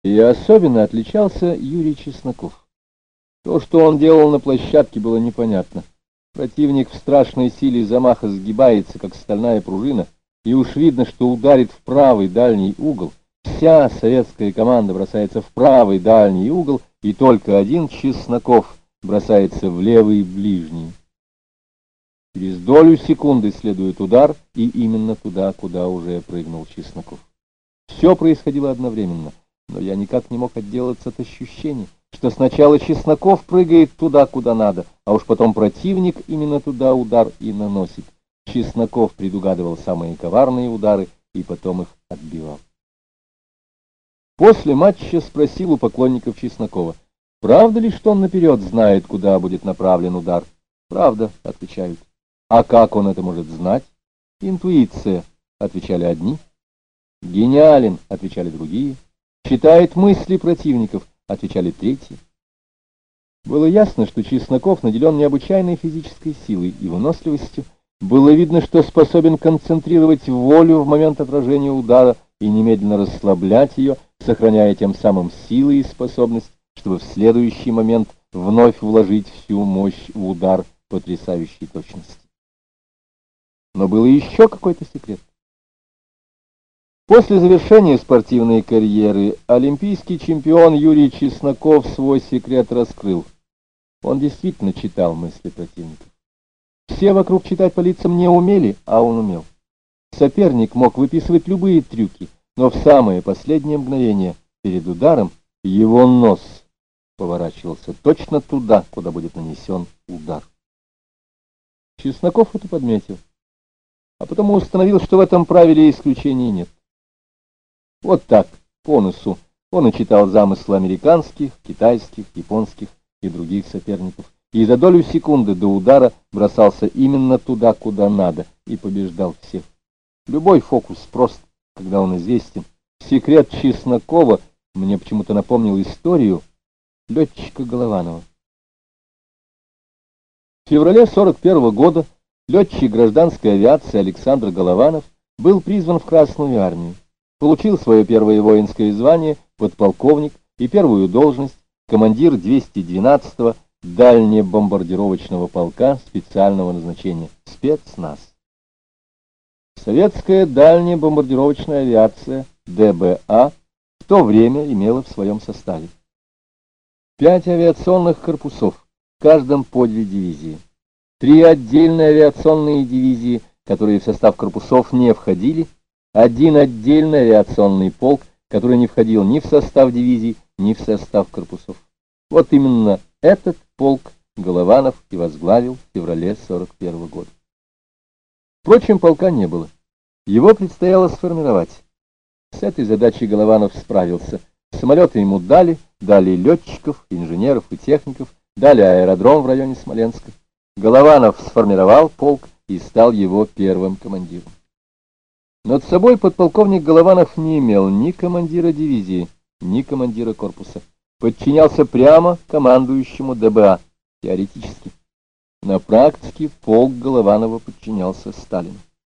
И особенно отличался Юрий Чесноков. То, что он делал на площадке, было непонятно. Противник в страшной силе замаха сгибается, как стальная пружина, и уж видно, что ударит в правый дальний угол. Вся советская команда бросается в правый дальний угол, и только один Чесноков бросается в левый ближний. Через долю секунды следует удар, и именно туда, куда уже прыгнул Чесноков. Все происходило одновременно, но я никак не мог отделаться от ощущения, что сначала Чесноков прыгает туда, куда надо, а уж потом противник именно туда удар и наносит. Чесноков предугадывал самые коварные удары и потом их отбивал. После матча спросил у поклонников Чеснокова, правда ли, что он наперед знает, куда будет направлен удар? Правда, отвечают. А как он это может знать? Интуиция, отвечали одни. Гениален, отвечали другие. Читает мысли противников, отвечали третьи. Было ясно, что Чесноков наделен необычайной физической силой и выносливостью. Было видно, что способен концентрировать волю в момент отражения удара и немедленно расслаблять ее, сохраняя тем самым силы и способность, чтобы в следующий момент вновь вложить всю мощь в удар потрясающей точности. Но был еще какой-то секрет. После завершения спортивной карьеры олимпийский чемпион Юрий Чесноков свой секрет раскрыл. Он действительно читал мысли противников. Все вокруг читать по лицам не умели, а он умел. Соперник мог выписывать любые трюки, но в самое последнее мгновение перед ударом его нос поворачивался точно туда, куда будет нанесен удар. Чесноков это подметил, а потом установил, что в этом правиле исключений нет. Вот так, по носу, он и читал замыслы американских, китайских, японских и других соперников, и за долю секунды до удара бросался именно туда, куда надо, и побеждал всех. Любой фокус прост, когда он известен. Секрет Чеснокова мне почему-то напомнил историю летчика Голованова. В феврале 1941 года летчик гражданской авиации Александр Голованов был призван в Красную армию. Получил свое первое воинское звание подполковник и первую должность командир 212-го дальнебомбардировочного полка специального назначения спецназ. Советская дальняя бомбардировочная авиация ДБА в то время имела в своем составе 5 авиационных корпусов, в каждом по 2 дивизии, 3 отдельные авиационные дивизии, которые в состав корпусов не входили, 1 отдельный авиационный полк, который не входил ни в состав дивизий, ни в состав корпусов. Вот именно этот полк Голованов и возглавил в феврале 1941 года. Впрочем, полка не было. Его предстояло сформировать. С этой задачей Голованов справился. Самолеты ему дали летчиков, инженеров и техников, дали аэродром в районе Смоленска. Голованов сформировал полк и стал его первым командиром. Над собой подполковник Голованов не имел ни командира дивизии, ни командира корпуса. Подчинялся прямо командующему ДБА, теоретически. На практике полк Голованова подчинялся Сталину.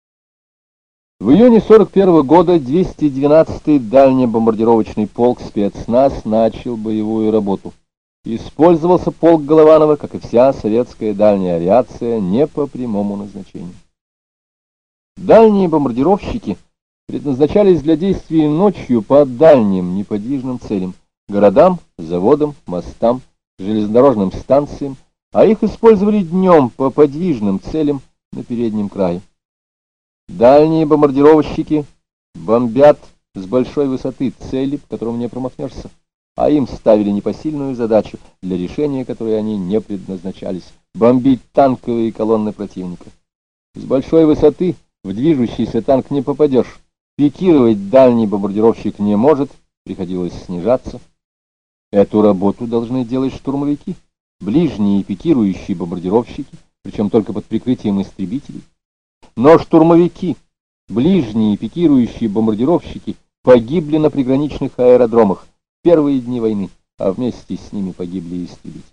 В июне 1941 года 212-й дальнебомбардировочный полк спецназ начал боевую работу. Использовался полк Голованова, как и вся советская дальняя авиация, не по прямому назначению. Дальние бомбардировщики предназначались для действий ночью по дальним неподвижным целям – городам, заводам, мостам, железнодорожным станциям, а их использовали днем по подвижным целям на переднем крае. Дальние бомбардировщики бомбят с большой высоты цели, по которым не промахнешься, а им ставили непосильную задачу, для решения которой они не предназначались – бомбить танковые колонны противника. С большой высоты в движущийся танк не попадешь, пикировать дальний бомбардировщик не может, приходилось снижаться. Эту работу должны делать штурмовики, ближние пикирующие бомбардировщики, причем только под прикрытием истребителей. Но штурмовики, ближние пикирующие бомбардировщики погибли на приграничных аэродромах в первые дни войны, а вместе с ними погибли и истребители.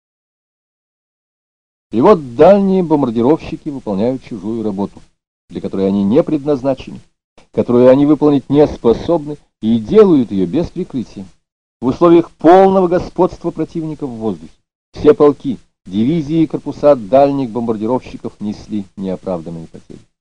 И вот дальние бомбардировщики выполняют чужую работу, для которой они не предназначены, которую они выполнить не способны, и делают ее без прикрытия. в условиях полного господства противника в воздухе. Все полки, дивизии и корпуса дальних бомбардировщиков несли неоправданные потери.